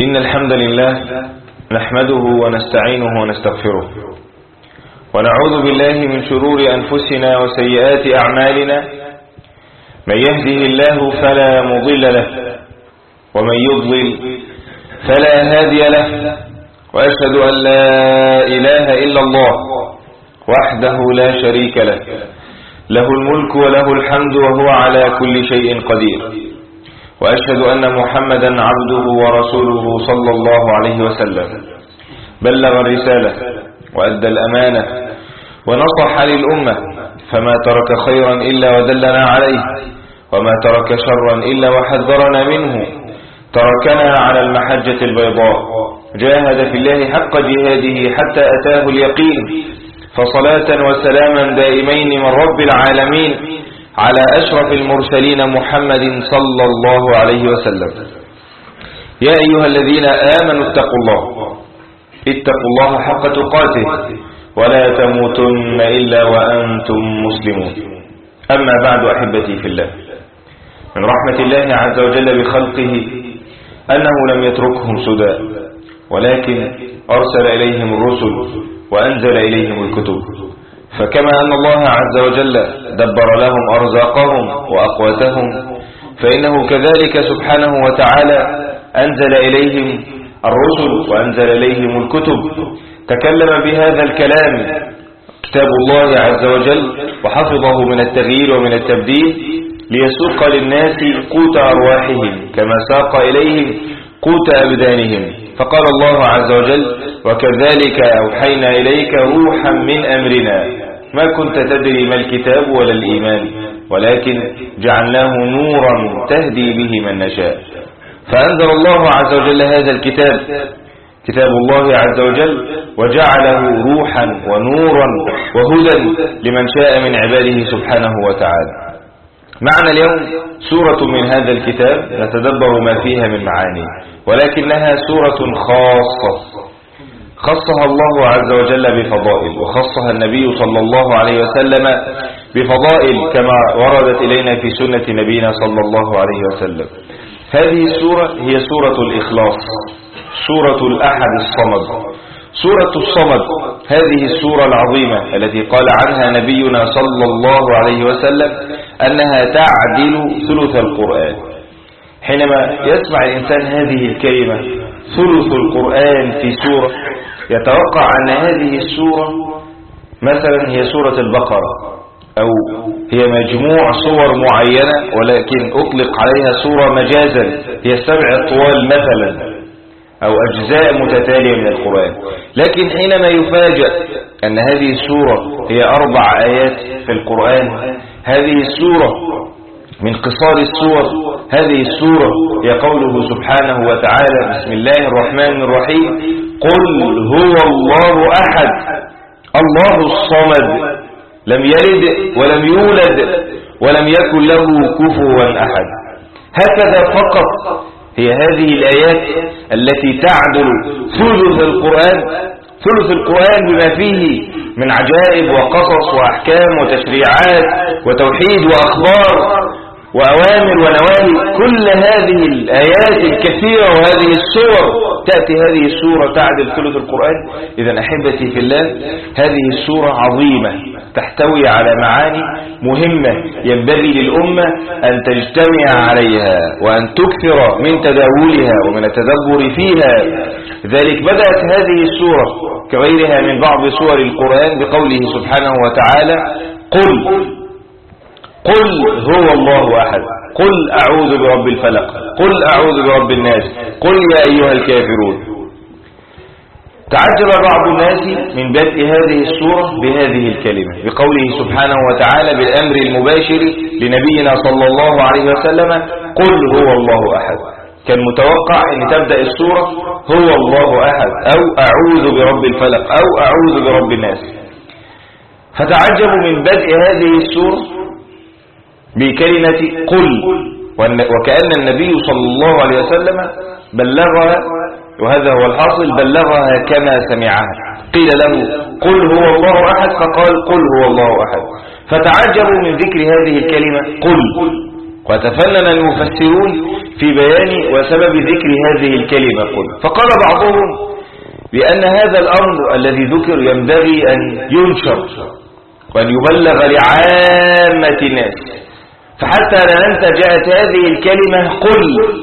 إن الحمد لله نحمده ونستعينه ونستغفره ونعوذ بالله من شرور أنفسنا وسيئات أعمالنا. من يهده الله فلا مضل له ومن يضلل فلا هادي له، وأشهد أن لا إله إلا الله وحده لا شريك له، له الملك وله الحمد وهو على كل شيء قدير. وأشهد أن محمدا عبده ورسوله صلى الله عليه وسلم، بلغ الرسالة وأدى الأمانة ونصح للأمة، فما ترك خيرا إلا ودلنا عليه، وما ترك شرا إلا وحذرنا منه. تركنا على المحجة البيضاء، جاهد في الله حق جهاده حتى أتاه اليقين. فصلاة وسلاما دائمين من رب العالمين على أشرف المرسلين محمد صلى الله عليه وسلم. يا أيها الذين آمنوا اتقوا الله حق تقاته ولا تموتن إلا وأنتم مسلمون. أما بعد، أحبتي في الله، من رحمة الله عز وجل بخلقه أنه لم يتركهم سدى، ولكن أرسل إليهم الرسل وأنزل إليهم الكتب. فكما أن الله عز وجل دبر لهم أرزاقهم وأقواتهم، فإنه كذلك سبحانه وتعالى أنزل إليهم الرسل وأنزل إليهم الكتب. تكلم بهذا الكلام كتاب الله عز وجل وحفظه من التغيير ومن التبديل، ليسوق للناس قوت أرواحهم كما ساق إليهم قوت أبدانهم. فقال الله عز وجل: وكذلك أوحينا إليك روحا من أمرنا ما كنت تدري ما الكتاب ولا الإيمان ولكن جعلناه نورا تهدي به من نشاء. فأنزل الله عز وجل هذا الكتاب، كتاب الله عز وجل، وجعله روحا ونورا وهدى لمن شاء من عباده سبحانه وتعالى. معنا اليوم سورة من هذا الكتاب نتدبر ما فيها من معاني، ولكنها سورة خصها الله عز وجل بفضائل، وخصها النبي صلى الله عليه وسلم بفضائل كما وردت إلينا في سنة نبينا صلى الله عليه وسلم. هذه السورة هي سورة الإخلاص، سورة الأحد الصمد، سورة الصمد. هذه السورة العظيمة التي قال عنها نبينا صلى الله عليه وسلم أنها تعدل ثلث القرآن. حينما يسمع الإنسان هذه الكلمة ثلث القرآن في سورة، يتوقع أن هذه السورة مثلا هي سورة البقرة، أو هي مجموع صور معينة ولكن أطلق عليها سورة مجازا، هي السبع الطوال مثلا، أو أجزاء متتالية من القرآن. لكن حينما يفاجأ أن هذه السورة هي 4 آيات في القرآن، هذه السورة من قصار السور، هذه السورة هي قوله سبحانه وتعالى: بسم الله الرحمن الرحيم، قل هو الله أحد الله الصمد لم يلد ولم يولد ولم يكن له كفوا أحد. هكذا فقط هي هذه الآيات التي تعدل ثلث القرآن بما فيه من عجائب وقصص وأحكام وتشريعات وتوحيد وأخبار وأوامر ونواهي. كل هذه الآيات الكثيرة وهذه السور، تأتي هذه السورة تعدل ثلث القرآن. إذن أحبتي في الله، هذه السورة عظيمة تحتوي على معاني مهمة ينبغي للأمة أن تجتمع عليها وأن تكثر من تداولها ومن التدبر فيها. لذلك بدأت هذه السورة كغيرها من بعض سور القرآن بقوله سبحانه وتعالى: قل هو الله أحد، قل أعوذ برب الفلق، قل أعوذ برب الناس، قل يا أيها الكافرون. تعجب بعض الناس من بدء هذه السورة بهذه الكلمة بقوله سبحانه وتعالى بالأمر المباشر لنبينا صلى الله عليه وسلم: قل هو الله أحد. كان متوقع أن تبدأ السورة هو الله أحد، أو أعوذ برب الفلق، أو أعوذ برب الناس. فتعجبوا من بدء هذه السورة بكلمة قل، وكأن النبي صلى الله عليه وسلم بلغها، وهذا هو الحاصل، بلغها كما سمعها. قيل له قل هو الله أحد، فقال قل هو الله أحد. فتعجبوا من ذكر هذه الكلمة قل، وتفنن المفسرون في بيان وسبب ذكر هذه الكلمة قل. فقال بعضهم بأن هذا الأمر الذي ذكر ينبغي أن ينشر وأن يبلغ لعامة الناس، فحتى لا ننسى جاءت هذه الكلمة قل،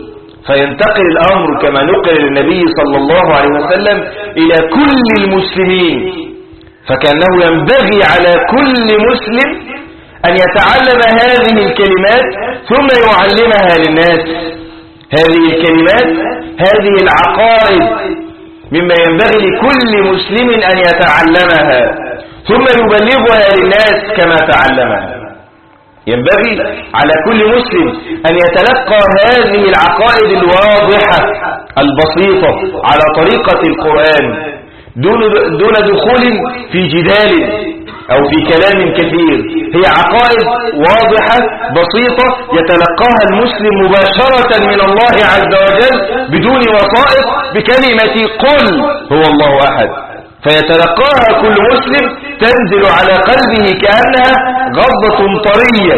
فينتقل الأمر كما نقل للنبي صلى الله عليه وسلم إلى كل المسلمين، فكأنه ينبغي على كل مسلم أن يتعلم هذه الكلمات ثم يعلمها للناس. هذه الكلمات، هذه العقائد مما ينبغي لكل مسلم أن يتعلمها ثم يبلغها للناس كما تعلمها. ينبغي على كل مسلم أن يتلقى هذه العقائد الواضحة البسيطة على طريقة القرآن دون دخول في جدال أو في كلام كثير. هي عقائد واضحة بسيطة يتلقاها المسلم مباشرة من الله عز وجل بدون وسائط بكلمة قل هو الله أحد، فيتلقاها كل مسلم تنزل على قلبه كأنها غضة طرية،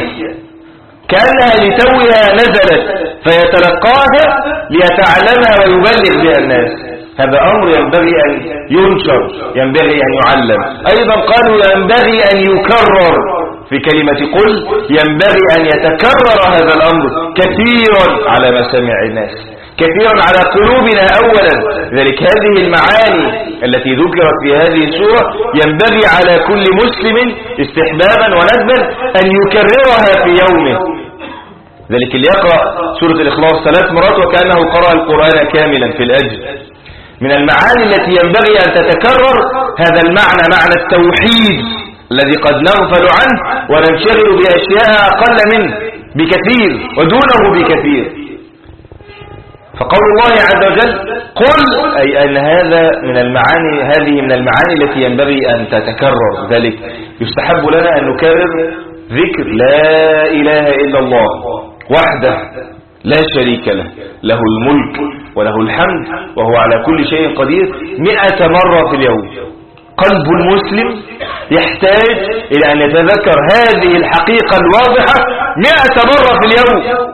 كأنها لتوها نزلت، فيتلقاها ليتعلمها ويبلغ بها الناس. هذا أمر ينبغي أن ينشر، ينبغي أن يعلم. أيضا قالوا ينبغي أن يكرر في كلمة قل، ينبغي أن يتكرر هذا الأمر كثيرا على مسامع الناس، كثيرا على قلوبنا أولا. ذلك هذه المعاني التي ذكرت في هذه السورة ينبغي على كل مسلم استحبابا وندبا أن يكررها في يومه. ذلك اللي يقرأ سورة الإخلاص 3 مرات وكأنه قرأ القرآن كاملا في الأجر. من المعاني التي ينبغي أن تتكرر هذا المعنى، معنى التوحيد الذي قد نغفل عنه وننشغل بأشياء أقل منه بكثير ودونه بكثير. فقول الله عز وجل قل، أي أن هذا من المعاني، هذه من المعاني التي ينبغي أن تتكرر. ذلك يستحب لنا أن نكرر ذكر لا إله إلا الله وحده لا شريك له، له الملك وله الحمد وهو على كل شيء قدير 100 مرة في اليوم. قلب المسلم يحتاج إلى أن يتذكر هذه الحقيقة الواضحة 100 مرة في اليوم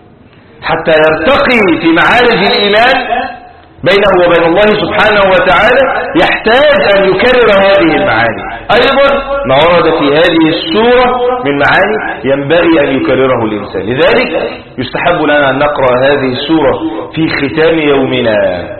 حتى يرتقي في معارج الإيمان بينه وبين الله سبحانه وتعالى. يحتاج أن يكرر هذه المعاني. أيضا ما ورد في هذه السورة من معاني ينبغي أن يكرره الإنسان. لذلك يستحب لنا أن نقرأ هذه السورة في ختام يومنا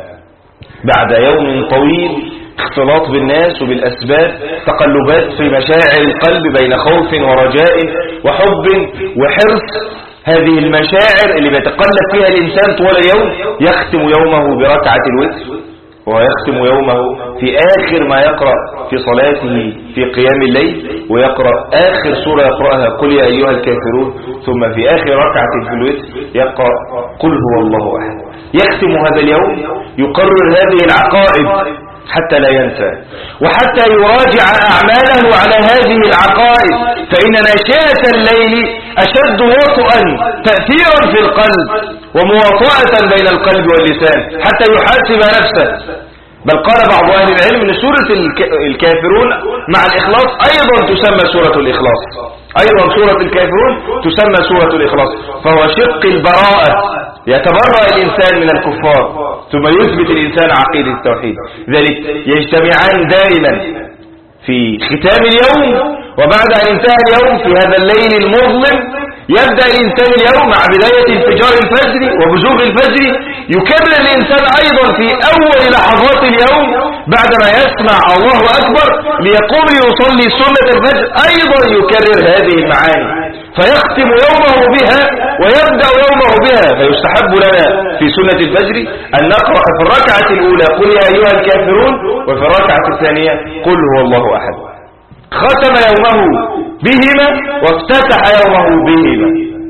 بعد يوم طويل اختلاط بالناس وبالأسباب، تقلبات في مشاعر القلب بين خوف ورجاء وحب وحرص. هذه المشاعر اللي بيتقلب فيها الإنسان طوال اليوم يختم يومه بركعة الوتر، ويختم يومه في آخر ما يقرأ في صلاته في قيام الليل، ويقرأ آخر سورة يقرأها قل يا أيها الكافرون، ثم في آخر ركعة في الوتر يقرأ قل هو الله أحد. يختم هذا اليوم يقرر هذه العقائد حتى لا ينسى، وحتى يراجع أعماله على هذه العقائد، فإن ناشئة الليل أشد وطئا تأثيرا في القلب ومواطأة بين القلب واللسان حتى يحاسب نفسه. بل قال بعض أهل العلم أن سورة الكافرون مع الإخلاص أيضا تسمى سورة الإخلاص، أيضا سورة الكافرون تسمى سورة الإخلاص، فهو شق البراءة، يتبرأ الإنسان من الكفار ثم يثبت الإنسان عقيدة التوحيد. ذلك يجتمعان دائما في ختام اليوم، وبعد أن انتهى اليوم في هذا الليل المظلم يبدأ الإنسان اليوم مع بداية انفجار الفجر وبزوغ الفجر. يكرر الإنسان أيضا في أول لحظات اليوم بعدما يسمع الله أكبر ليقوم يصلي سنة الفجر، أيضا يكرر هذه المعاني فيختم يومه بها ويبدأ يومه بها. فيستحب لنا في سنة الفجر أن نقرأ في الركعة الأولى قل يا أيها الكافرون، وفي الركعة الثانية قل هو الله أحد. ختم يومه بهما وافتتح يومه بهما.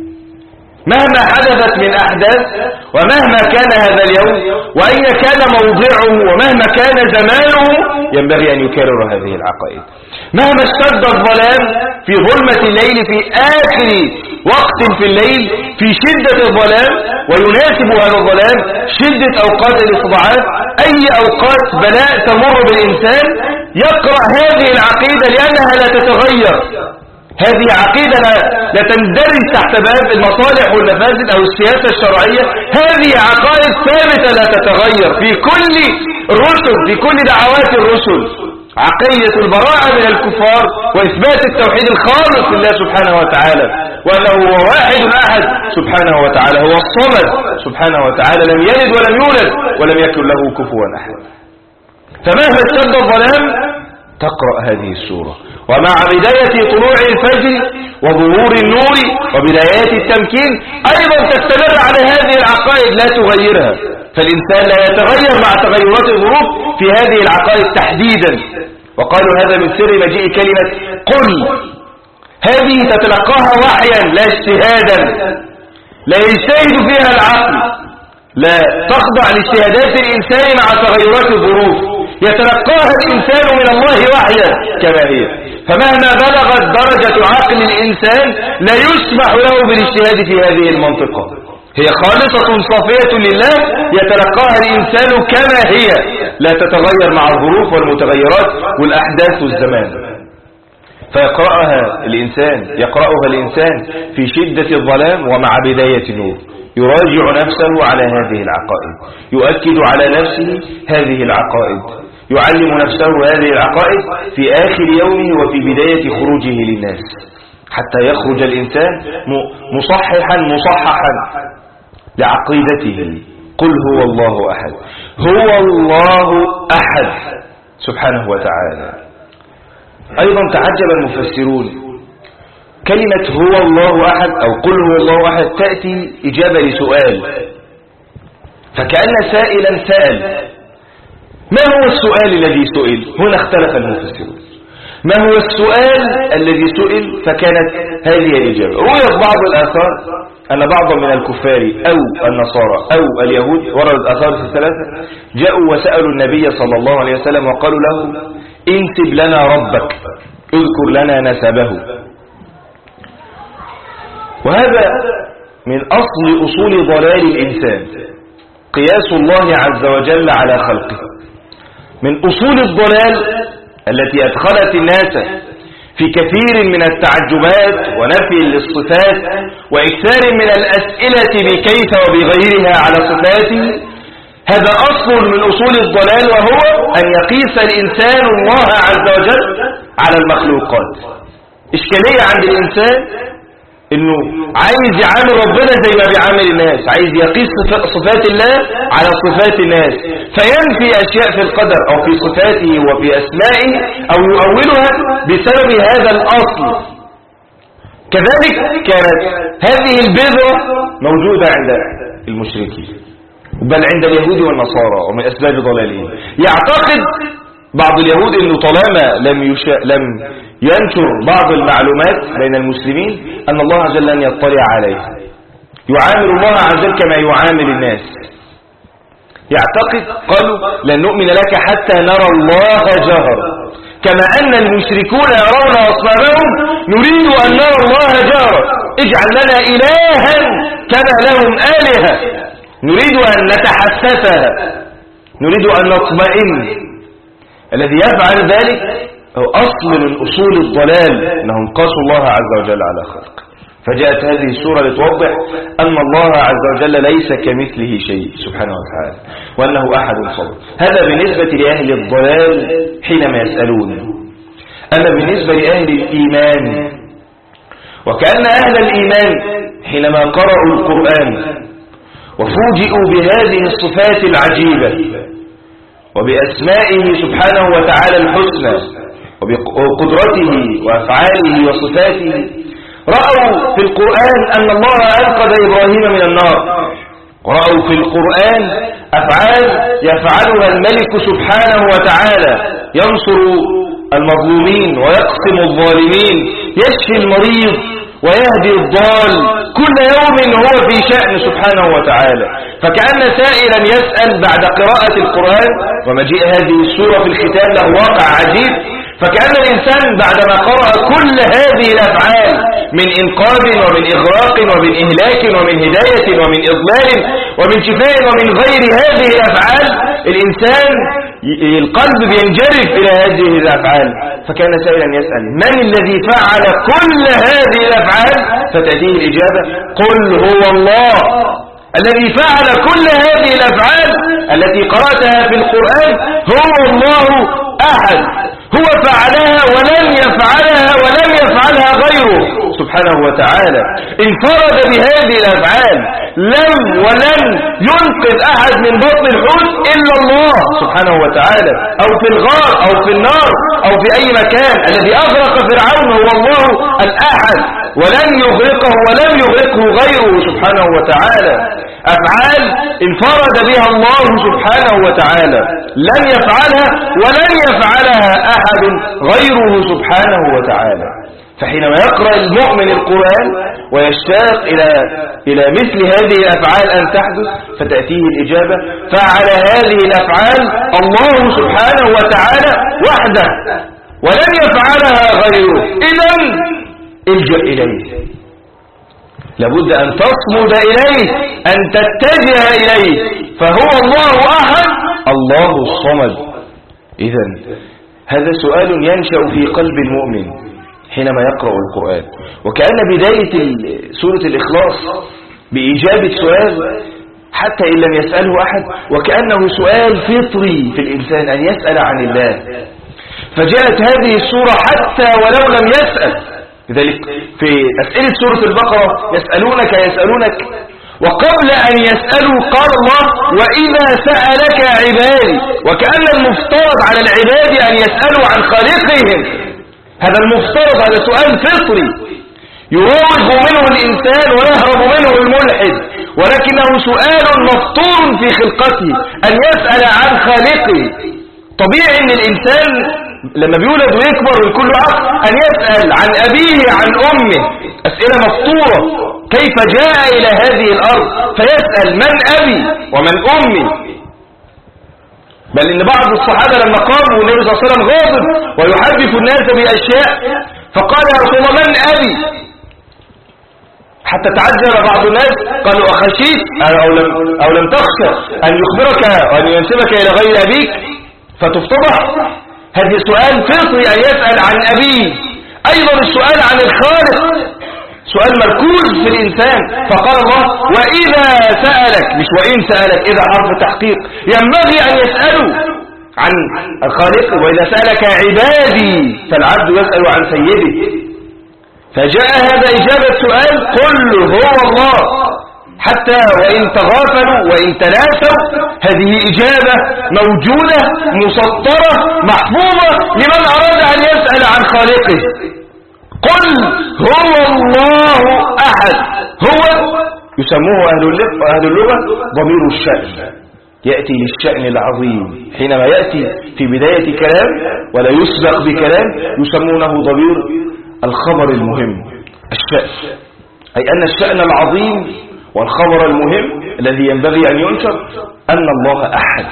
مهما حدثت من أحداث ومهما كان هذا اليوم وأين كان موضعه ومهما كان زمانه ينبغي أن يكرر هذه العقائد. مهما اشتد الظلام في ظلمة الليل في آخر وقت في الليل في شدة الظلام، ويناسب هذا الظلام شدة أوقات الاستضعاف، أي أوقات بلاء تمر بالإنسان يقرأ هذه العقيدة لأنها لا تتغير. هذه عقيدة لا تندرج تحت باب المصالح والمفاسد أو السياسة الشرعية. هذه عقائد ثابتة لا تتغير في كل الرسل، في كل دعوات الرسل. عقيدة البراءة من الكفار وإثبات التوحيد الخالص لله سبحانه وتعالى، وأنه هو واحد أحد سبحانه وتعالى، هو الصمد سبحانه وتعالى، لم يلد ولم يولد ولم يكن له كفوا أحد. فمهما اشتد الظلام تقرأ هذه السورة، ومع بداية طلوع الفجر وظهور النور وبدايات التمكين أيضا تستمر على هذه العقائد لا تغيرها. فالإنسان لا يتغير مع تغيرات الظروف في هذه العقائد تحديدا. وقالوا هذا من سر مجيء كلمة قل، هذه تتلقاها وحيا لا اجتهادا، لا يجتهد فيها العقل، لا تخضع لاجتهادات الإنسان مع تغيرات الظروف، يتلقاها الإنسان من الله وحيا كما هي. فمهما بلغت درجة عقل الإنسان لا يسمح له بالاجتهاد في هذه المنطقة، هي خالصة صافية لله، يتلقاها الإنسان كما هي، لا تتغير مع الظروف والمتغيرات والأحداث والزمان. فيقرأها الإنسان في شدة الظلام ومع بداية النور، يراجع نفسه على هذه العقائد، يؤكد على نفسه هذه العقائد، يعلم نفسه هذه العقائد في آخر يومه وفي بداية خروجه للناس، حتى يخرج الإنسان مصححا لعقيدته. قل هو الله أحد، هو الله أحد سبحانه وتعالى. أيضا تعجب المفسرون، كلمة هو الله أحد أو قل هو الله أحد تأتي إجابة لسؤال، فكأن سائلا سأل. ما هو السؤال الذي سئل؟ هنا اختلف المفسرون، ما هو السؤال الذي سئل؟ فكانت هذه الإجابة. رويت بعض الآثار أن بعضا من الكفار أو النصارى أو اليهود، وردت آثار في الثلاثة، جاءوا وسألوا النبي صلى الله عليه وسلم وقالوا له انسب لنا ربك، اذكر لنا نسبه. وهذا من أصول ضلال الإنسان، قياس الله عز وجل على خلقه. من أصول الضلال التي أدخلت الناس في كثير من التعجبات ونفي للصفات وإكثار من الأسئلة بكيف وبغيرها على صفاته. هذا أصل من أصول الضلال، وهو أن يقيس الإنسان الله عز وجل على المخلوقات. إشكالية عند الإنسان إنه عايز يعامل ربنا زي ما بيعامل الناس، عايز يقيس صفات الله على صفات الناس، فينفي أشياء في القدر أو في صفاته وفي أسمائه أو يؤولها بسبب هذا الأصل. كذلك كانت هذه البذرة موجودة عند المشركين، بل عند اليهود والنصارى، ومن أسباب ضلالهم. يعتقد بعض اليهود أنه طالما لم ينشر بعض المعلومات بين المسلمين أن الله عز وجل لن يطلع عليها، يعامل الله عز وجل كما يعامل الناس. يعتقد قالوا لن نؤمن لك حتى نرى الله جهرا، كما أن المشركون يرون أصنامهم نريد أن نرى الله جهرا، اجعل لنا إلها كما لهم آلهة، نريد أن نتحسسها، نريد أن نطمئن. الذي يفعل ذلك هو أصل من أصول الضلال، أنهم قاسوا الله عز وجل على خلقه. فجاءت هذه السورة لتوضح أن الله عز وجل ليس كمثله شيء سبحانه وتعالى، وأنه أحد صمد. هذا بالنسبة لأهل الضلال حينما يسألون. أما بالنسبة لأهل الإيمان، وكأن أهل الإيمان حينما قرأوا القرآن وفوجئوا بهذه الصفات العجيبة وبأسمائه سبحانه وتعالى الحسنى وبقدرته وأفعاله وصفاته، رأوا في القرآن أن الله أنقذ إبراهيم من النار، ورأوا في القرآن أفعال يفعلها الملك سبحانه وتعالى، ينصر المظلومين ويقسم الظالمين، يشفي المريض ويهدي الضال، كل يوم هو في شأن سبحانه وتعالى. فكأن سائلا يسأل بعد قراءة القرآن ومجيء هذه السورة في الختام له واقع عجيب، فكأن الإنسان بعدما قرأ كل هذه الأفعال من إنقاذ ومن إغراق ومن إهلاك ومن هداية ومن إضلال ومن شفاء ومن غير هذه الأفعال، الإنسان القلب بينجرف إلى هذه الأفعال. فكان سائلا يسأل من الذي فعل كل هذه الأفعال؟ فتأتيه الإجابة قل هو الله الذي فعل كل هذه الأفعال التي قرأتها في القرآن. هو الله أحد، هو فعلها ولم يفعلها غيره سبحانه وتعالى. انفرد بهذه الأفعال، ولن ينقذ أحد من بطن الحوت إلا الله سبحانه وتعالى، أو في الغار أو في النار أو في أي مكان. الذي أغرق فرعون هو الله الأحد، ولم يغرقه غيره سبحانه وتعالى. أفعال انفرد بها الله سبحانه وتعالى، لم يفعلها ولن يفعلها أحد غيره سبحانه وتعالى. فحينما يقرأ المؤمن القرآن ويشتاق إلى مثل هذه الأفعال أن تحدث، فتأتيه الإجابة فعل هذه الأفعال الله سبحانه وتعالى وحده ولن يفعلها غيره. إذن الجأ إليه، لابد أن تصمد إليه، أن تتجه إليه، فهو الله أحد الله الصمد. إذن هذا سؤال ينشأ في قلب المؤمن حينما يقرأ القرآن. وكأن بداية سورة الإخلاص بإجابة سؤال حتى إن لم يسأله أحد، وكأنه سؤال فطري في الإنسان أن يسأل عن الله. فجاءت هذه السورة حتى ولو لم يسأل. لذلك في أسئلة سورة البقرة يسألونك وقبل أن يسألوا قال الله وإذا سألك عبادي، وكأن المفترض على العباد أن يسألوا عن خالقهم. هذا المفترض، هذا سؤال فطري يراوغ منه الإنسان ويهرب منه الملحد، ولكنه سؤال مفطور في خلقته أن يسأل عن خالقه. طبيعي أن الإنسان لما بيولد ويكبر ويكون له عقل أن يسأل عن أبيه عن أمه، أسئلة مفطورة. كيف جاء إلى هذه الأرض؟ فيسأل من أبي ومن أمي. بل إن بعض الصحابة لما قاموا والنبي صلى الله عليه وسلم غاضب ويحدث الناس بأشياء فقال يا رسول الله من أبي؟ حتى تعجب بعض الناس قالوا أخشيت أو لم تخشى أن يخبرك وأن ينسبك إلى غير أبيك فتفتضح. هذا سؤال فطري أن يسأل عن أبيه. أيضا السؤال عن الخالق سؤال مركوز في الإنسان. فقال الله وإذا سألك، مش وإن سألك، إذا حرف تحقيق، ينبغي أن يسألوا عن الخالق. وإذا سألك عبادي فالعبد يسأل عن سيده. فجاء هذا إجابة سؤال قل هو الله، حتى وإن تغافلوا وإن تناسوا هذه إجابة موجودة مسطرة محفوظة لمن أراد أن يسأل عن خالقه. قل هو الله أحد. هو يسموه أهل اللغة ضمير الشأن، يأتي للشأن العظيم. حينما يأتي في بداية كلام ولا يسبق بكلام يسمونه ضمير الخبر المهم، الشأن، أي أن الشأن العظيم والخبر المهم الذي ينبغي أن ينشر أن الله أحد.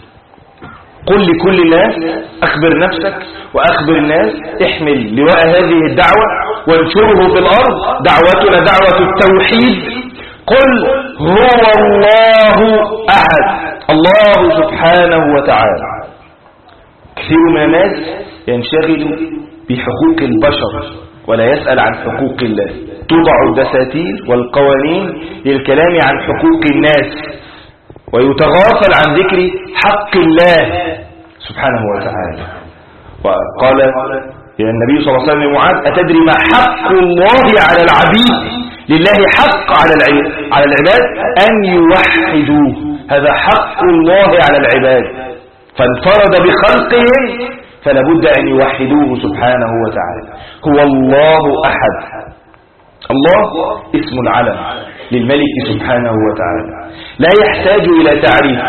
قل لكل الناس، أخبر نفسك وأخبر الناس، احمل لواء هذه الدعوة وانشره في الأرض. دعوتنا دعوة التوحيد. قل هو الله أحد الله سبحانه وتعالى. كثير من الناس ينشغل بحقوق البشر ولا يسأل عن حقوق الله. توضع الدساتير والقوانين للكلام عن حقوق الناس ويتغافل عن ذكر حق الله سبحانه وتعالى. وقال النبي صلى الله عليه وسلم لمعاذ أتدري ما حق الله على العبيد؟ لله حق على العباد أن يوحدوه. هذا حق الله على العباد، فانفرد بخلقهم فلا بد أن يوحدوه سبحانه وتعالى. هو الله أحد. الله اسم العلم للملك سبحانه وتعالى، لا يحتاج إلى تعريف.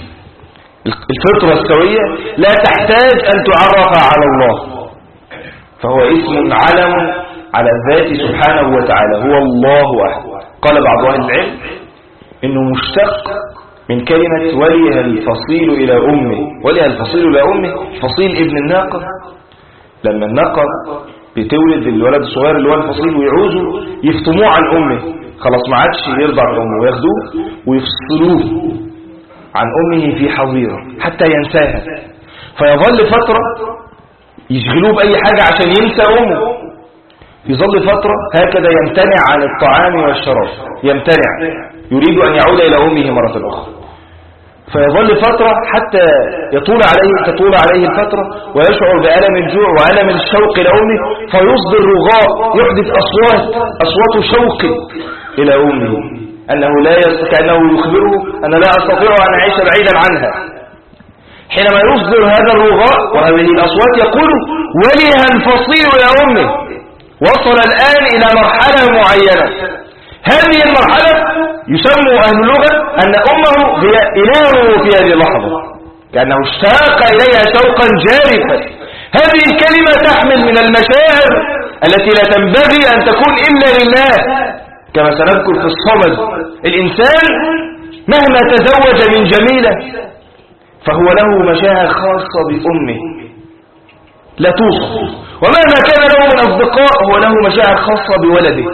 الفطرة السوية لا تحتاج أن تعرف على الله، فهو اسم علم على الذات سبحانه وتعالى. هو الله أحد. قال بعض أهل العلم إنه مشتق من كلمة وليها الفصيل إلى أمه. وليها الفصيل إلى أمه، فصيل ابن الناقة. لما الناقة بتولد الولد الصغير اللي هو الفصيل ويعوزوا يفطموه عن أمه، خلاص ما عادش يرضع أمه، وياخدوه ويفصلوه عن أمه في حظيرة حتى ينساها. فيظل فترة يشغلوه بأي حاجة عشان ينسى أمه، يظل فترة هكذا يمتنع عن الطعام والشراب، يمتنع، يريد أن يعود إلى أمه مرة أخرى. فيظل فترة حتى تطول عليه الفترة ويشعر بألم الجوع وألم الشوق لأمه، فيصدر رغاء، يحدث أصوات شوق إلى أمه، كأنه يخبره أن لا أستطيع أن أعيش بعيدا عنها. حينما يصدر هذا الرغاء وهذه الأصوات يقول ولها الفصيل يا أمه. وصل الآن إلى مرحلة معينة، هذه المرحلة يسمى أهل اللغة أن أمه هي إلهه في هذه اللحظة، كأنه اشتاق إليها شوقا جارفا. هذه الكلمة تحمل من المشاعر التي لا تنبغي أن تكون إلا لله، كما سنذكر في الصمد. الإنسان مهما تزوج من جميلة فهو له مشاعر خاصة بأمه لا توصف، ومهما كان له من أصدقاء هو له مشاعر خاصة بولده.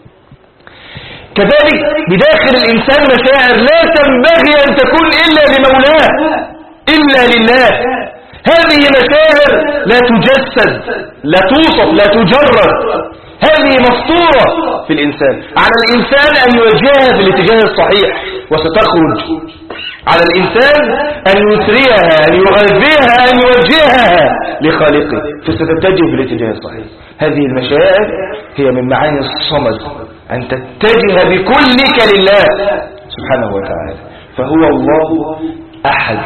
كذلك بداخل الإنسان مشاعر لا تنبغي أن تكون إلا لمولاه، إلا لله. هذه مشاعر لا تجسد، لا توصف، لا تجرد، هذه مفطورة في الإنسان. على الإنسان أن يوجهها في الاتجاه الصحيح وستخرج، على الإنسان أن يسريها، أن يغذيها، أن يوجهها لخالقه فستتجه في الاتجاه الصحيح. هذه المشاعر هي من معاني الصمد، أن تتجه بكلك لله سبحانه وتعالى. فهو الله أحد.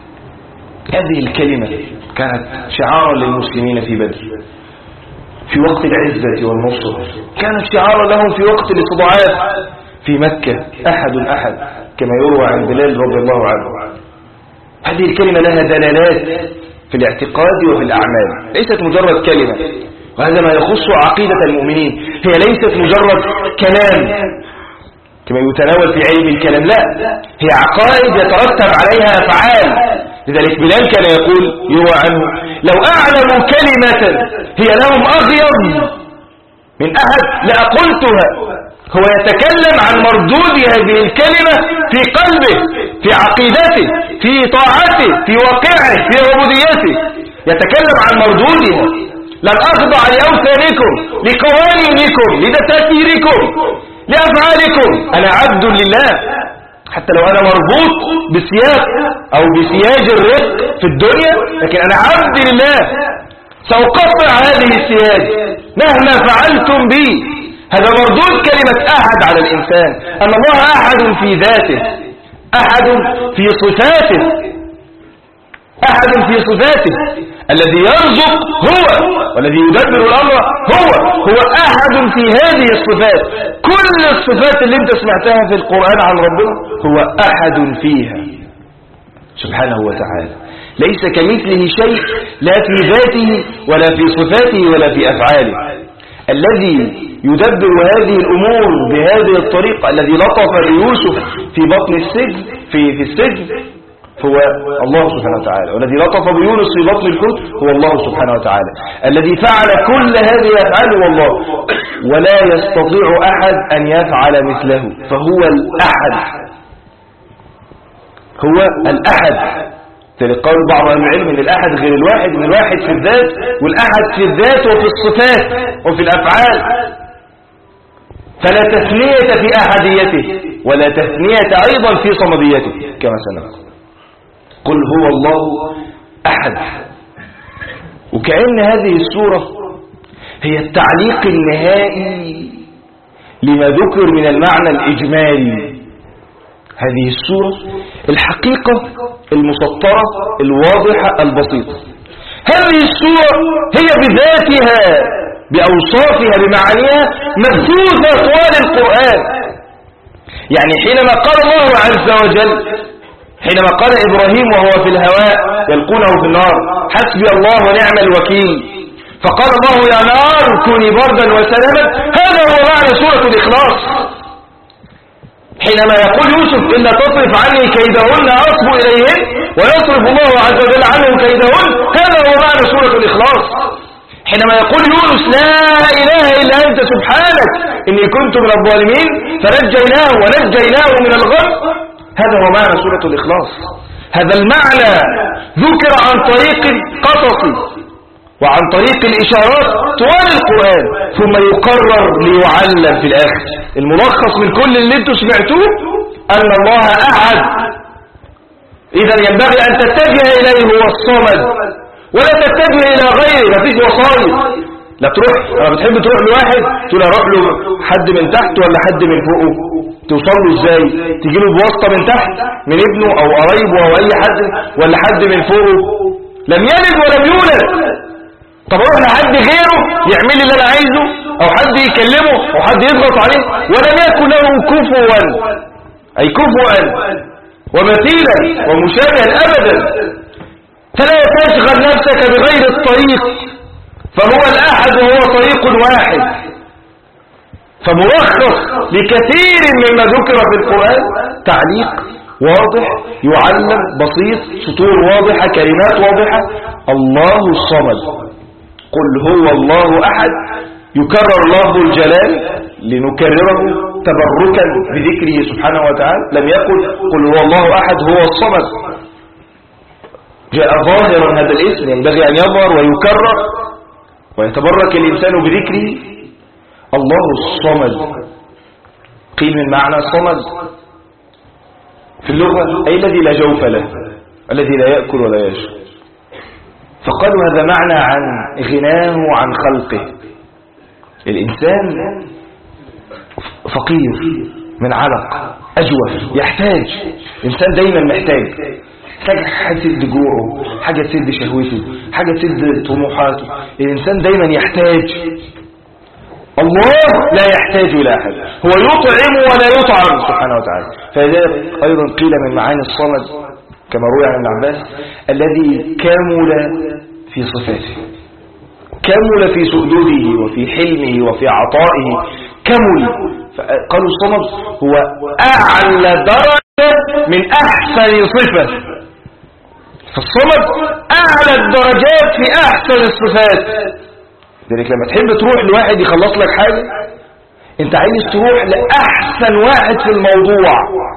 هذه الكلمة كانت شعارا للمسلمين في بدر في وقت العزة والنصر، كانت شعارا لهم في وقت الاستضعاف في مكة، أحد أحد، كما يروى عن بلال رضي الله عنه. هذه الكلمة لها دلالات في الاعتقاد وفي الأعمال، ليست مجرد كلمة، وهذا ما يخص عقيدة المؤمنين. هي ليست مجرد كلام كما يتناول في علم الكلام، لا، هي عقائد يترتب عليها أفعال. لذلك بلال كان يقول يروى عنه لو أعلموا كلمة هي لهم أغيظ من أحد لأقلتها. هو يتكلم عن مردود هذه الكلمة في قلبه، في عقيدته، في طاعته، في واقعه، في عبوديته، يتكلم عن مردودها. لن أخضع لأوثانكم، لقوانينكم، لدساتيركم، لأفعالكم، أنا عبد لله. حتى لو أنا مربوط بسياق أو بسياج الرق في الدنيا، لكن أنا عبد لله، سأقطع هذه السياج مهما فعلتم بي. هذا مردود كلمة أحد على الإنسان، أن الله أحد في ذاته، أحد في صفاته، أحد في صفاته. الذي يرزق هو، والذي يدبر الأمر هو أحد في هذه الصفات. كل الصفات اللي انت سمعتها في القرآن عن ربنا هو أحد فيها سبحانه وتعالى، ليس كمثله شيء، لا في ذاته ولا في صفاته ولا في أفعاله. الذي يدبر هذه الأمور بهذه الطريقة، الذي لطف ليوسف في بطن السجن في السجن هو الله سبحانه وتعالى، والذي لطف بيونس في بطن الحوت هو الله سبحانه وتعالى. الذي فعل كل هذه الأفعال هو الله، ولا يستطيع أحد أن يفعل مثله، فهو الأحد، هو الأحد. قال بعض أهل العلم أن الأحد غير الواحد، من الواحد في الذات، والأحد في الذات وفي الصفات وفي الأفعال. فلا تثنية في أحديته ولا تثنية أيضا في صمديته كما سنقول. قل هو الله أحد. وكأن هذه السورة هي التعليق النهائي لما ذكر من المعنى الإجمالي. هذه السورة الحقيقة المسطرة الواضحة البسيطة. هذه السورة هي بذاتها بأوصافها بمعانيها مبثوثة طوال القرآن. يعني حينما قال الله عز وجل، حينما قال إبراهيم وهو في الهواء يلقونه في النار حسبي الله ونعم الوكيل، فقال الله يا نار كوني بردا وسلاما، هذا هو معنى سورة الإخلاص. حينما يقول يوسف إلا تصرف عني كيدهن أصب إليهن ويصرف الله عز وجل عنهم كيدهن، هذا هو معنى سورة الإخلاص. حينما يقول يونس لا إله إلا أنت سبحانك إني كنت من الظالمين فنجيناه ونجيناه من الغم، هذا هو معنى سورة الإخلاص. هذا المعنى ذكر عن طريق القصص وعن طريق الإشارات طوال القرآن، ثم يقرر ليعلم في الآخر. الملخص من كل اللي انتوا سمعتوه أن الله أحد، إذا ينبغي أن تتجه إليه هو الصمد، ولا تتجه إلى غيره. مفيش وسائط، لا تروح لما بتحب تروح لواحد تقول اروح له حد من تحت ولا حد من فوقه، توصل له ازاي؟ تجي له بواسطه من تحت من ابنه او قرايبه او اي حد، ولا حد من فوقه؟ لم يلد ولم يولد. طب اروح لحد غيره يعمل لي اللي انا عايزه، او حد يكلمه او حد يضغط عليه، ولم يكن له كفوا، اي كفوا ومثيلا ومشابها ابدا. فلا تشغل نفسك بغير الطريق، فهو الأحد وهو طريق واحد. فملخص لكثير مما ذكر في القرآن تعليق واضح يعلم بسيط، سطور واضحة، كلمات واضحة. الله الصمد، قل هو الله أحد، يكرر لفظ الجلال لنكرره تبركا بذكره سبحانه وتعالى. لم يقل قل هو الله أحد هو الصمد، جاء ظاهرا هذا الاسم ينبغي أن يظهر ويكرر ويتبرك الإنسان بذكره. الله الصمد قيل من معنى الصمد في اللغة أي الذي لا جوف له، الذي لا يأكل ولا يشرب. فقالوا هذا معنى عن غناه عن خلقه. الإنسان فقير من علق، أجوف، يحتاج. الإنسان دايما محتاج حاجة تسد جوعه، حاجة تسد شهوته، حاجة تسد طموحاته. الإنسان دايما يحتاج. الله لا يحتاج إلى أحد، هو يطعم ولا يطعم سبحانه وتعالى. فلذلك أيضا قيل من معاني الصمد كما روي عن ابن عباس الذي كمل في صفاته، كمل في سؤدده وفي حلمه وفي عطائه، كمل. قالوا الصمد هو أعلى درجة من أحسن صفة. فالصمد أعلى الدرجات في أحسن الصفات. لذلك لما تحب تروح لواحد يخلص لك حاجة، انت عايز تروح لأحسن واحد في الموضوع.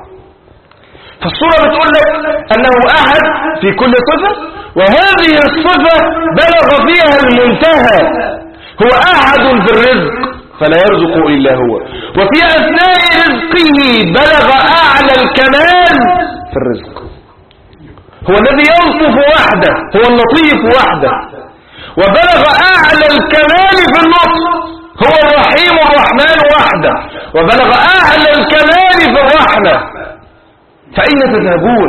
فالصورة بتقول لك أنه أحد في كل صفة، وهذه الصفة بلغ فيها المنتهى. هو أحد في الرزق فلا يرزق إلا هو، وفي أثناء رزقه بلغ أعلى الكمال في الرزق. هو الذي يلطف وحده، هو اللطيف وحده، وبلغ أعلى الكمال في اللطف. هو الرحيم الرحمن وحده، وبلغ أعلى الكمال في الرحمة. فأين تذهبون؟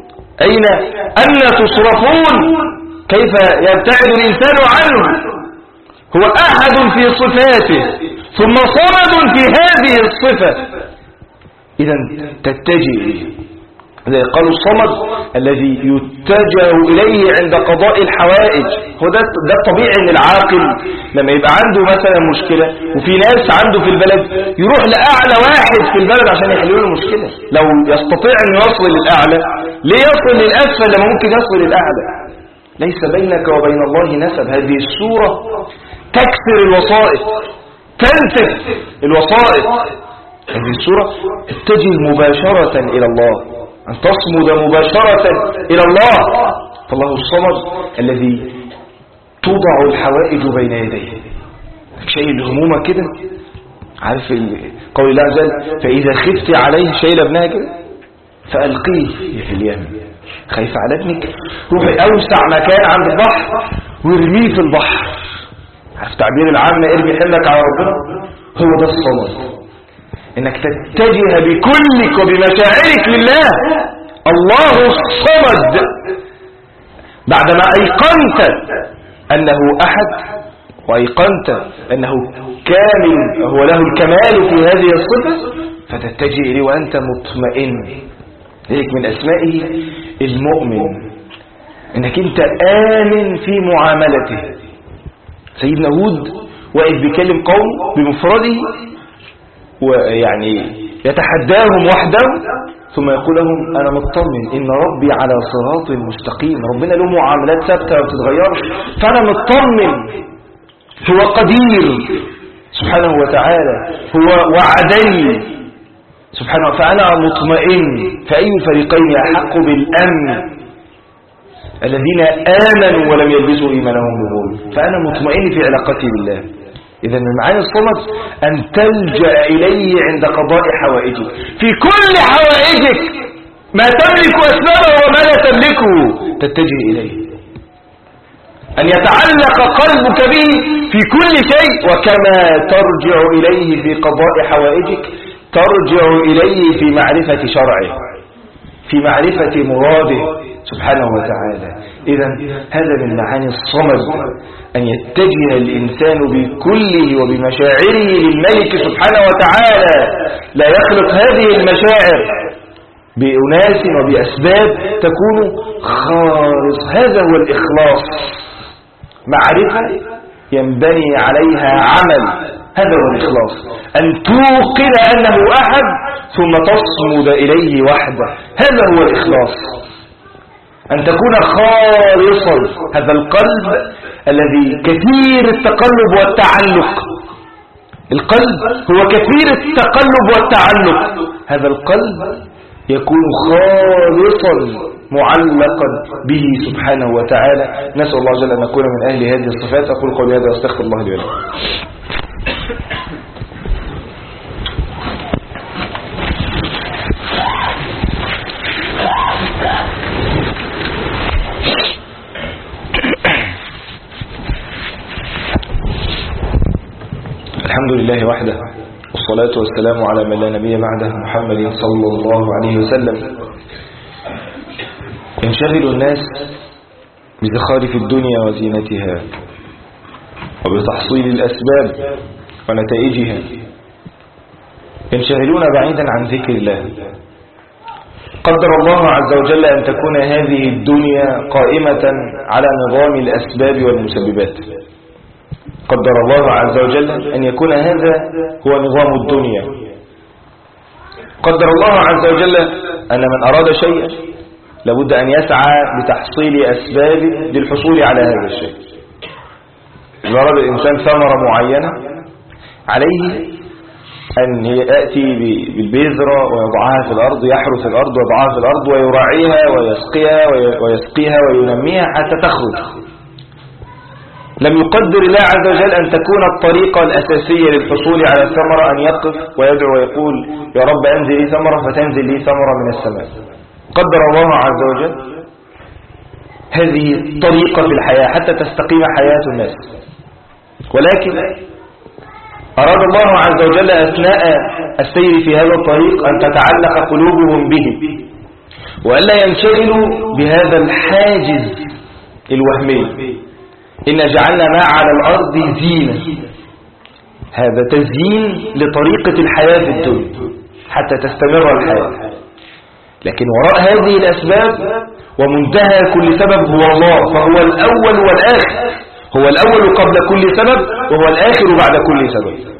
أين تصرفون؟ كيف يبتعد الإنسان عنه؟ هو أحد في صفاته ثم صمد في هذه الصفة. إذا تتجه. قالوا الصمد الذي يتجه إليه عند قضاء الحوائج. هو ده الطبيعي ان العاقل لما يبقى عنده مثلا مشكلة وفي ناس عنده في البلد يروح لأعلى واحد في البلد عشان يحلوا له المشكلة. لو يستطيع أن يصل للأعلى ليه يصل للأسفل لما ممكن يصل للأعلى؟ ليس بينك وبين الله نسب. هذه السورة تكسر الوسائط، تنسف الوسائط. هذه السورة تتجه مباشرة إلى الله، أن تصمد مباشرة إلى الله. فالله الصمد الذي توضع الحوائج بين يديه. شيء الهمومة كده، عارف قول الله عز وجل فإذا خفت عليه شيء لابنها كده فألقيه في اليم. خايف على ابنك، روحي أوسع مكان عند البحر وارميه في البحر. عارف تعبير العام ارمي حملك على ربنا. هو ده الصمد، انك تتجه بكلك وبمشاعرك لله. الله الصمد بعدما ايقنت انه احد وايقنت انه كامل، هو له الكمال في هذه الصفة، فتتجه اليه وانت مطمئن. ذلك من اسمائه المؤمن، انك انت امن في معاملته. سيدنا هود واقف بيكلم قوم بمفرده ويعني يتحداهم وحده، ثم يقول لهم أنا مطمن إن ربي على صراط مستقيم. ربنا له معاملات ثابتة ما بتتغيرش، فأنا مطمن. هو قدير سبحانه وتعالى، هو وعدني سبحانه، فأنا مطمئن. فأي الفريقين أحق بالأمن؟ الذين آمنوا ولم يلبسوا إيمانهم بظلم. فأنا مطمئن في علاقتي بالله. إذا من معاني الصمد أن تلجأ إليه عند قضاء حوائجك، في كل حوائجك، ما تملك أسبابه وما لا تملكه تتجه إليه، أن يتعلق قلبك به في كل شيء. وكما ترجع إليه في قضاء حوائجك ترجع إليه في معرفة شرعه، في معرفة مراده سبحانه وتعالى. إذا هذا من معاني الصمد، أن يتجه الإنسان بكله وبمشاعره للملك سبحانه وتعالى، لا يخلق هذه المشاعر بأناس وبأسباب تكون خالص. هذا هو الإخلاص، معرفة ينبني عليها عمل، هذا هو الإخلاص، أن توقن أنه أحد ثم تصمد إليه وحده، هذا هو الإخلاص. أن تكون خالصا، هذا القلب الذي كثير التقلب والتعلق، القلب هو كثير التقلب والتعلق، هذا القلب يكون خالصا معلقا به سبحانه وتعالى. نسأل الله جل أن نكون من أهل هذه الصفات. أقول قولي هذا واستغفر الله لي ولكم. الحمد لله وحده، والصلاة والسلام على من لا نبي بعده، محمد صلى الله عليه وسلم. ينشغل الناس بزخارف الدنيا وزينتها وبتحصيل الأسباب ونتائجها، ينشغلون بعيدا عن ذكر الله. قدر الله عز وجل أن تكون هذه الدنيا قائمة على نظام الأسباب والمسببات. قدر الله عز وجل أن يكون هذا هو نظام الدنيا. قدر الله عز وجل أن من أراد شيئا لابد أن يسعى بتحصيل أسباب للحصول على هذا الشيء. إذا أراد الإنسان ثمرة معينة عليه أن يأتي بالبذرة ويضعها في الأرض، يحرث الأرض ويضعها في الأرض ويراعيها ويسقيها وينميها حتى تخرج. لم يقدر الله عز وجل أن تكون الطريقة الأساسية للحصول على الثمرة أن يقف ويدعو ويقول يا رب أنزل لي ثمرة فتنزل لي ثمرة من السماء. قدر الله عز وجل هذه الطريقة في الحياة حتى تستقيم حياة الناس، ولكن أراد الله عز وجل أثناء السير في هذا الطريق أن تتعلق قلوبهم به، وألا ينشغلوا بهذا الحاجز الوهمي. إن جعلنا ما على الأرض زينة، هذا تزيين لطريقة الحياة في الدنيا حتى تستمر الحياة. لكن وراء هذه الأسباب ومنتهى كل سبب هو الله، فهو الأول والآخر، هو الأول قبل كل سبب وهو الآخر بعد كل سبب.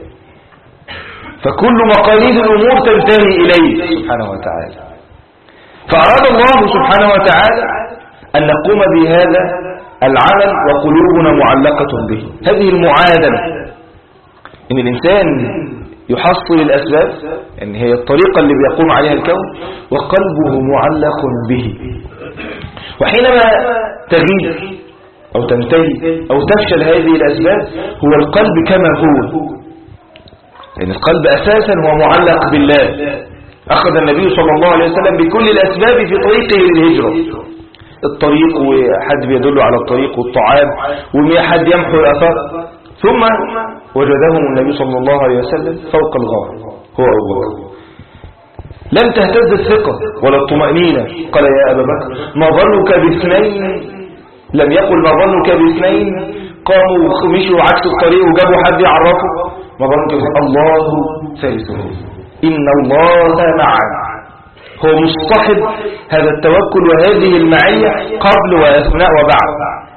فكل مقاليد الأمور تنتهي إليه سبحانه وتعالى. فأراد الله سبحانه وتعالى أن نقوم بهذا العمل وقلوبنا معلقة به. هذه المعادلة إن الإنسان يحصل الأسباب، يعني هي الطريقة اللي بيقوم عليها الكون، وقلبه معلق به. وحينما تغيب أو تنتهي أو تفشل هذه الأسباب هو القلب كما هو، لأن القلب أساسا هو معلق بالله. أخذ النبي صلى الله عليه وسلم بكل الأسباب في طريقه للهجرة، الطريق وحد بيدل على الطريق والطعام وحد يمحو الأثار، ثم وجدهم النبي صلى الله عليه وسلم فوق الغار هو أبو بكر. لم تهتز الثقة ولا الطمأنينة. قال يا أبا بكر ما ظنك باثنين، لم يقل ما ظنك باثنين قاموا ومشوا عكس الطريق وجابوا حد يعرفه، ما ظنك الله ثالثهم إن الله معنا. هو مصطحب هذا التوكل وهذه المعية قبل وأثناء وبعد.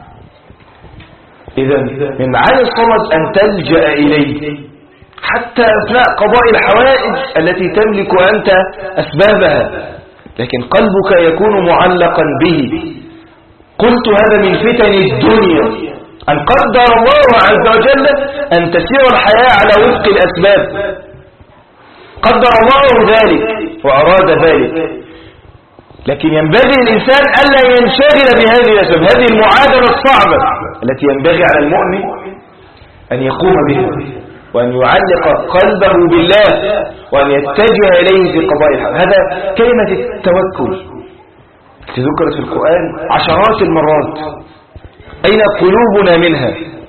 إذا من معاني الصمد أن تلجأ إليه حتى أثناء قضاء الحوائج التي تملك أنت أسبابها، لكن قلبك يكون معلقا به. قلت هذا من فتن الدنيا، أن قدر الله عز وجل أن تسير الحياة على وفق الأسباب. قدر الله ذلك وأراد ذلك. لكن ينبغي الإنسان ألا ينشغل بهذه الأسباب. هذه المعادلة الصعبة التي ينبغي على المؤمن أن يقوم بها، وأن يعلق قلبه بالله، وأن يتجه إليه في قضاء الحاجة. هذا كلمة التوكل تذكرت في القرآن عشرات المرات. أين قلوبنا منها؟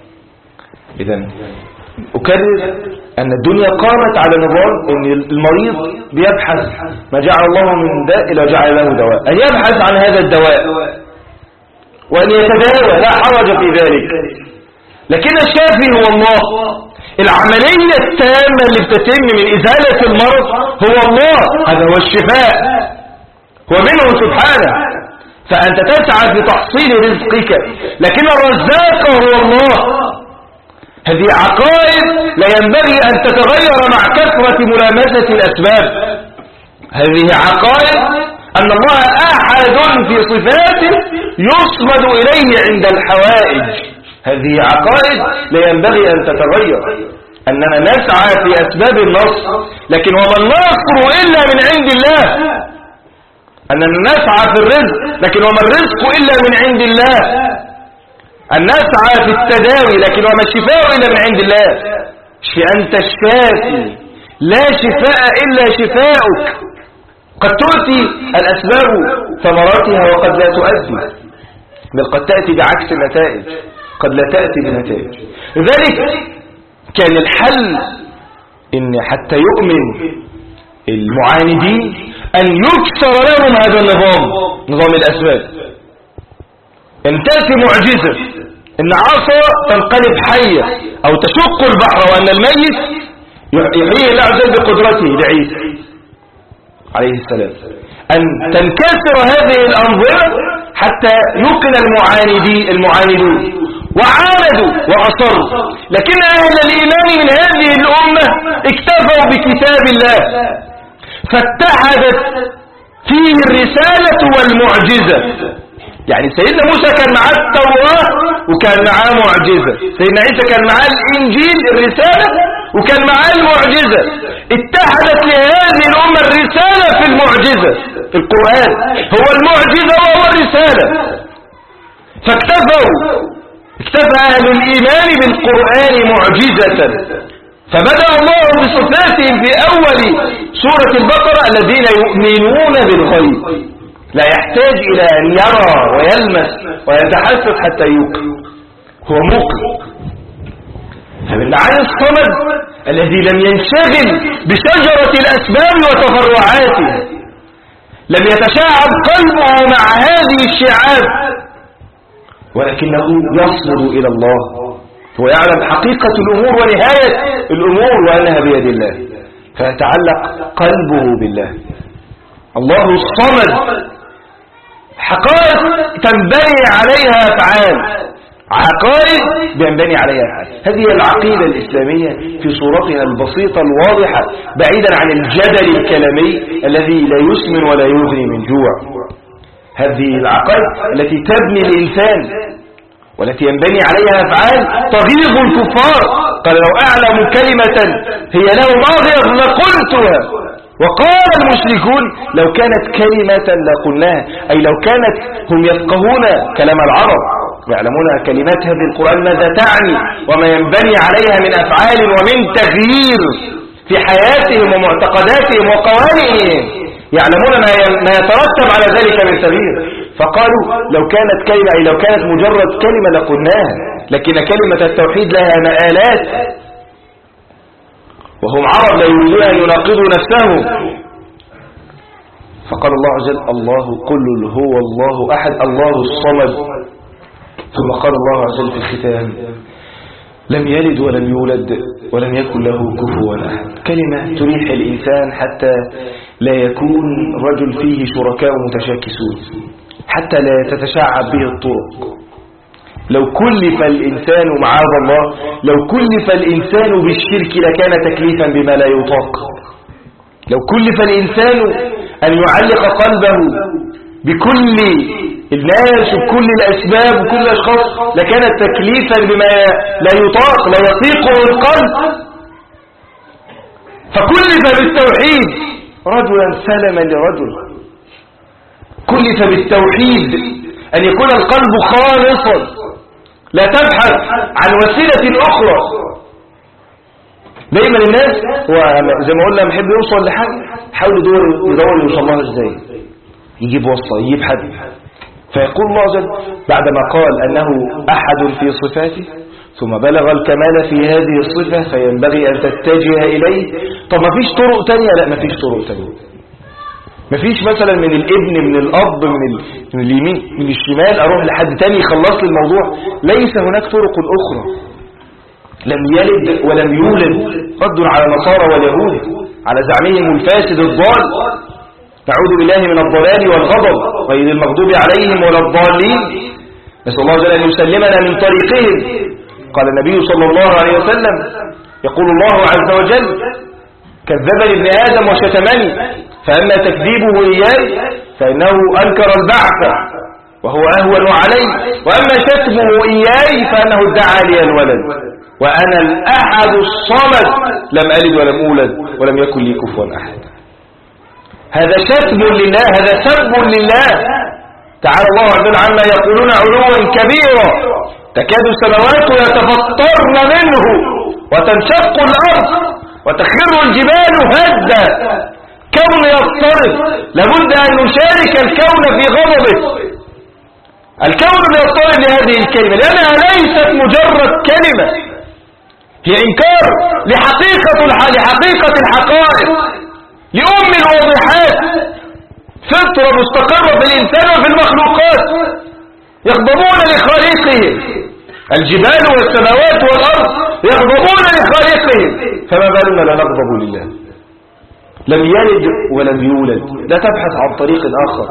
إذن أكرر أن الدنيا قامت على نظام أن المريض بيبحث ما جعل الله من داء إلا جعل له دواء، أن يبحث عن هذا الدواء وأن يتداوى، لا حرج في ذلك. لكن الشافي هو الله. العملية التامة اللي بتتم من إزالة المرض هو الله، هذا هو الشفاء، هو منه سبحانه. فأنت تسعى في تحصيل رزقك، لكن الرزاق هو الله. هذه عقائد لا ينبغي أن تتغير مع كثرة ملامسة الأسباب. هذه عقائد أن الله أحد في صفاته يصمد إليه عند الحوائج. هذه عقائد لا ينبغي أن تتغير. أننا نسعى في أسباب النصر، لكن وما النصر إلا من عند الله. أننا نسعى في الرزق، لكن وما الرزق إلا من عند الله. أن نسعى في التداوي، لكن وما الشفاء إلا من عند الله. أنت الشافي، لا شفاء إلا شفاؤك. قد تؤتي الأسباب ثمراتها وقد لا تؤدي، بل قد تأتي بعكس النتائج، قد لا تأتي بنتائج. لذلك كان الحل إن حتى يؤمن المعاندين أن يكسر لهم هذا النظام، نظام الأسباب. أن تأتي معجزة، إن عصا تنقلب حية أو تشق البحر، وأن الميت يحييه الله عز وجل بقدرته لعيسى عليه السلام. أن تنكسر هذه الأنظمة حتى يوقن المعاندون وعاندوا وأصروا. لكن أهل الإيمان من هذه الأمة اكتفوا بكتاب الله، فاتحدت فيه الرسالة والمعجزة. يعني سيدنا موسى كان معاه التوراة وكان معاه معجزة، سيدنا عيسى كان معاه الإنجيل الرسالة وكان معاه المعجزة. اتحدت لهذه الأمة الرسالة في المعجزة. القرآن هو المعجزة وهو الرسالة، اكتفى أهل الإيمان بالقرآن معجزة. فبدأ الله بصفاتهم في أول سورة البقرة: الذين يؤمنون بالغيب. لا يحتاج إلى أن يرى ويلمس ويتحسس حتى يوقن، هو موقن. فبالعالم الصمد الذي لم ينشغل بشجرة الأسباب وتفرعاتها، لم يتشعب قلبه مع هذه الشعاب، ولكنه يصل إلى الله. هو يعلم حقيقة الأمور ونهاية الأمور وأنها بيد الله، فيتعلق قلبه بالله. الله الصمد حقائق تنبني عليها أفعال، عقائد ينبني عليها أفعال. هذه العقيدة الإسلامية في صورتها البسيطة الواضحة، بعيدا عن الجدل الكلامي الذي لا يسمن ولا يغني من جوع. هذه العقائد التي تبني الإنسان والتي ينبني عليها أفعال تغيظ الكفار. قال: لو أعلم كلمة هي له ماضية لقلتها. وقال المشركون: لو كانت كلمة لقلناها، أي لو كانت هم يفقهون كلام العرب، يعلمون كلمات هذه القرآن ماذا تعني وما ينبني عليها من أفعال ومن تغيير في حياتهم ومعتقداتهم وقوانينهم، يعلمون ما يترتب على ذلك من تغيير. فقالوا: لو كانت كلمة، أي لو كانت مجرد كلمة لقلناها، لكن كلمة التوحيد لها مآلات، وهم عرب لا يريدون أن يناقضوا نفسهم. فقال الله عز وجل: الله قل هو الله أحد الله الصمد. ثم قال الله عز وجل في الختام: لم يلد ولم يولد ولم يكن له كفوا أحد. كلمة تريح الإنسان حتى لا يكون رجل فيه شركاء متشاكسون، حتى لا تتشعب به الطرق. لو كلف الإنسان معاذ الله، لو كلف الإنسان بالشرك لكان تكليفا بما لا يطاق. لو كلف الإنسان أن يعلق قلبه بكل الناس وكل الأسباب وكل الأشخاص لكان تكليفا بما لا يطاق، لا يطيقه القلب. فكلف بالتوحيد رجلا سلما لرجل، كلف بالتوحيد أن يكون القلب خالصا، لا تبحث عن وسيلة أخرى. دايما الناس زي ما قلنا محب يوصل لحاجة، حاول يدور يوصل لها ازاي، يجيب وصلة، يجيب حد. فيقول الله عز وجل بعدما قال أنه أحد في صفاته ثم بلغ الكمال في هذه الصفة فينبغي أن تتجه إليه. طب ما فيش طرق تانية؟ لا، ما فيش طرق تانية. ما فيش مثلا من الابن، من الأب، من اليمين، من الشمال أروح لحد تاني يخلص لي الموضوع. ليس هناك طرق أخرى. لم يلد ولم يولد، رد على النصارى واليهود على زعمهم الفاسد الضال. نعوذ بالله من الضلال والغضب غير المغضوب عليهم ولا الضالين. نسأل الله جل أن يسلمنا من طريقهم. قال النبي صلى الله عليه وسلم، يقول الله عز وجل: كذبني ابن آدم وشتمني، فأما تكذيبه إياي فإنه أنكر البعث وهو أهون عليه، وأما شتمه إياي فأنه ادعى لي الولد، وأنا الأحد الصمد لم ألد ولم أولد ولم يكن لي كفوا أحد. هذا شتم لله، هذا سب لله. تعالى الله عز وجل عما يقولون علوا كبيرا، تكاد السماوات يتفطرن منه وتنشق الأرض وتخر الجبال هدا. كون يضطرب، لابد أن نشارك الكون في غضبه. الكون يضطرب لهذه الكلمة لأنها ليست مجرد كلمة، هي إنكار لحقيقة الحقائق، لأم الواضحات، فطرة مستقرة في الإنسان وفي المخلوقات. يغضبون لخالقهم، الجبال والسماوات والأرض يغضبون لخالقهم، فما بالنا لا نغضب لله. لم يلد ولم يولد، لا تبحث عن طريق آخر.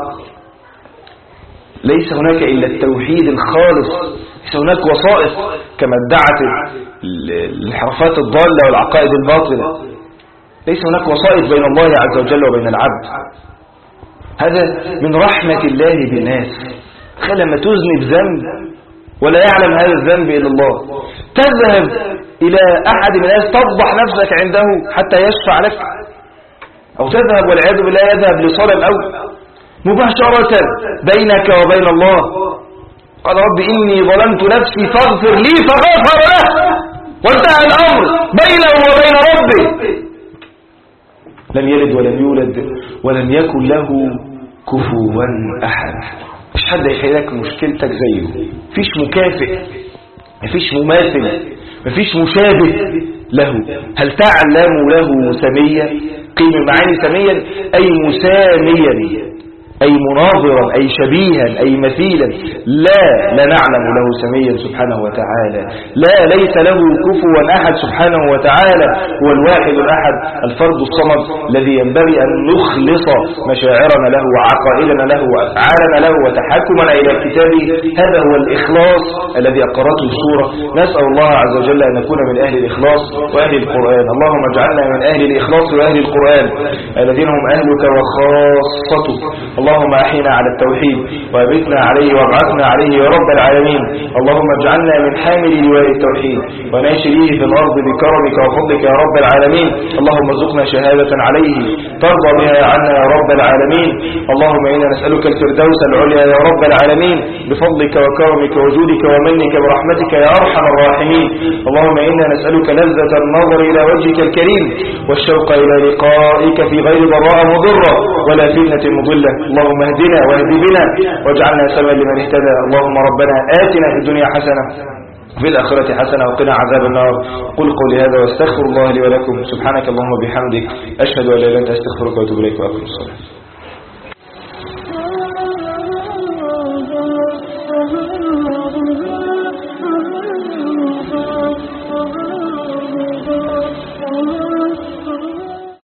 ليس هناك إلا التوحيد الخالص، ليس هناك وسائط كما ادعت الانحرافات الضالة والعقائد الباطلة. ليس هناك وسائط بين الله عز وجل وبين العبد. هذا من رحمة الله بالناس. تخيل لما تذنب ذنب ولا يعلم هذا الذنب إلا الله، تذهب إلى أحد من الناس تفضح نفسك عنده حتى يشفع لك، أو تذهب والعياذ بالله يذهب لصنم أو مباشرة بينك وبين الله. قال: رب إني ظلمت نفسي فاغفر لي، فغفر له، وانتهى الأمر بينه وبين ربه. لم يلد ولم يولد ولم يكن له كفوا أحد. مش حد يحلك مشكلتك زيه، مفيش مكافئ، مفيش مماثل، مفيش مشابه له. هل تعلم له سميا؟ قيم المعاني سميا أي مساميا، أي مناظرا، أي شبيها، أي مثيلا. لا نعلم له سميا سبحانه وتعالى. ليس له كفوا أحد سبحانه وتعالى. هو الواحد الأحد الفرد الصمد الذي ينبغي أن نخلص مشاعرنا له وعقائدنا له وأفعالنا له وتحكمنا إلى كتابه. هذا هو الإخلاص الذي أقرته السورة. نسأل الله عز وجل أن نكون من أهل الإخلاص وأهل القرآن. اللهم اجعلنا من أهل الإخلاص وأهل القرآن الذين هم أهلك وخاصتك. اللهم أحينا على التوحيد وابتنا عليه وابعثنا عليه يا رب العالمين. اللهم اجعلنا من حامل لواء التوحيد وناشريه في الأرض بكرمك وفضلك يا رب العالمين. اللهم ارزقنا شهادة عليه ترضى بها عنا يا رب العالمين. اللهم إنا نسألك الفردوس العليا يا رب العالمين بفضلك وكرمك وجودك ومنك ورحمتك يا أرحم الراحمين. اللهم إنا نسألك لذة النظر إلى وجهك الكريم والشوق إلى لقائك في غير ضراء مضرة ولا فتنة مضلة. اللهم اهدنا واهد بنا واجعلنا سببا لمن اهتدى. اللهم ربنا آتنا في الدنيا حسنة وفي الآخرة حسنة وقنا عذاب النار. قل قولي هذا واستغفر الله لي ولكم. سبحانك اللهم وبحمدك، أشهد أن لا إله إلا أنت، أستغفرك وأتوب إليك وأقم الصلاة.